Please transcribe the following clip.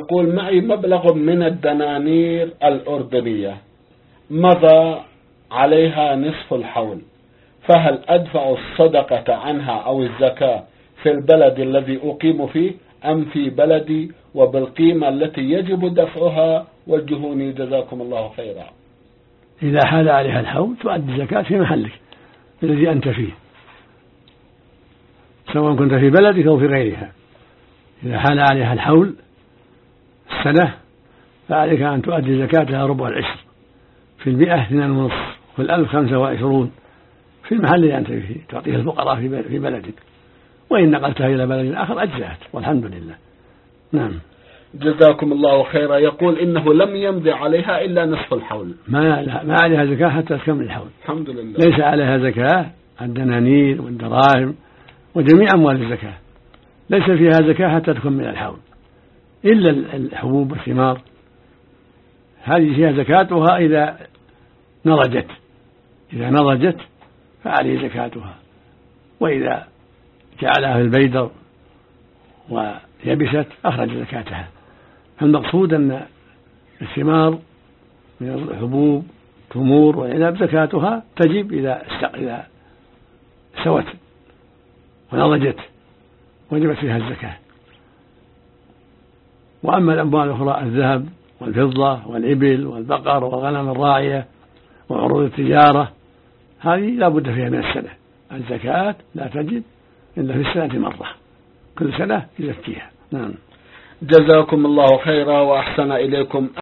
يقول معي مبلغ من الدنانير الأردنية مضى عليها نصف الحول، فهل أدفع الصدقة عنها أو الزكاة في البلد الذي أقيم فيه أم في بلدي وبالقيمة التي يجب دفعها؟ وجهوني جزاكم الله خيرا. إذا حال عليها الحول تؤدي الزكاة في محلك الذي أنت فيه، سواء كنت في بلدك أو في غيرها. إذا حال عليها الحول السنة فعليك أن تؤدي زكاتها ربع العشر، في 100 2.5، في 1000 25، في المحل الذي أنت فيه تعطيه الفقراء في بلدك، وإن نقلتها إلى بلد آخر أجزأت والحمد لله. نعم. جزاكم الله خيرا. يقول إنه لم يمضي عليها إلا نصف الحول، ما عليها زكاة حتى تكمل الحول. الحمد لله. ليس عليها زكاة الدنانير والدراهم وجميع أموال الزكاة ليس فيها زكاة حتى تكمل الحول، إلا الحبوب والثمار هذه فيها زكاتها إذا نضجت فعليه زكاتها، وإذا جعلها في البيدر ويبست أخرج زكاتها. فالمقصود أن الثمار من الحبوب تمور والعنب زكاتها تجب إذا سوت ونضجت وجبت فيها الزكاة. وأما الأموال الأخرى الذهب والفضة والإبل والبقر والغنم الراعية وعروض التجارة هذه لا بد فيها من السنة، الزكاة لا تجب إلا في السنة مرة، كل سنة يزكيها. نعم. جزاكم الله خيرا وأحسن إليكم.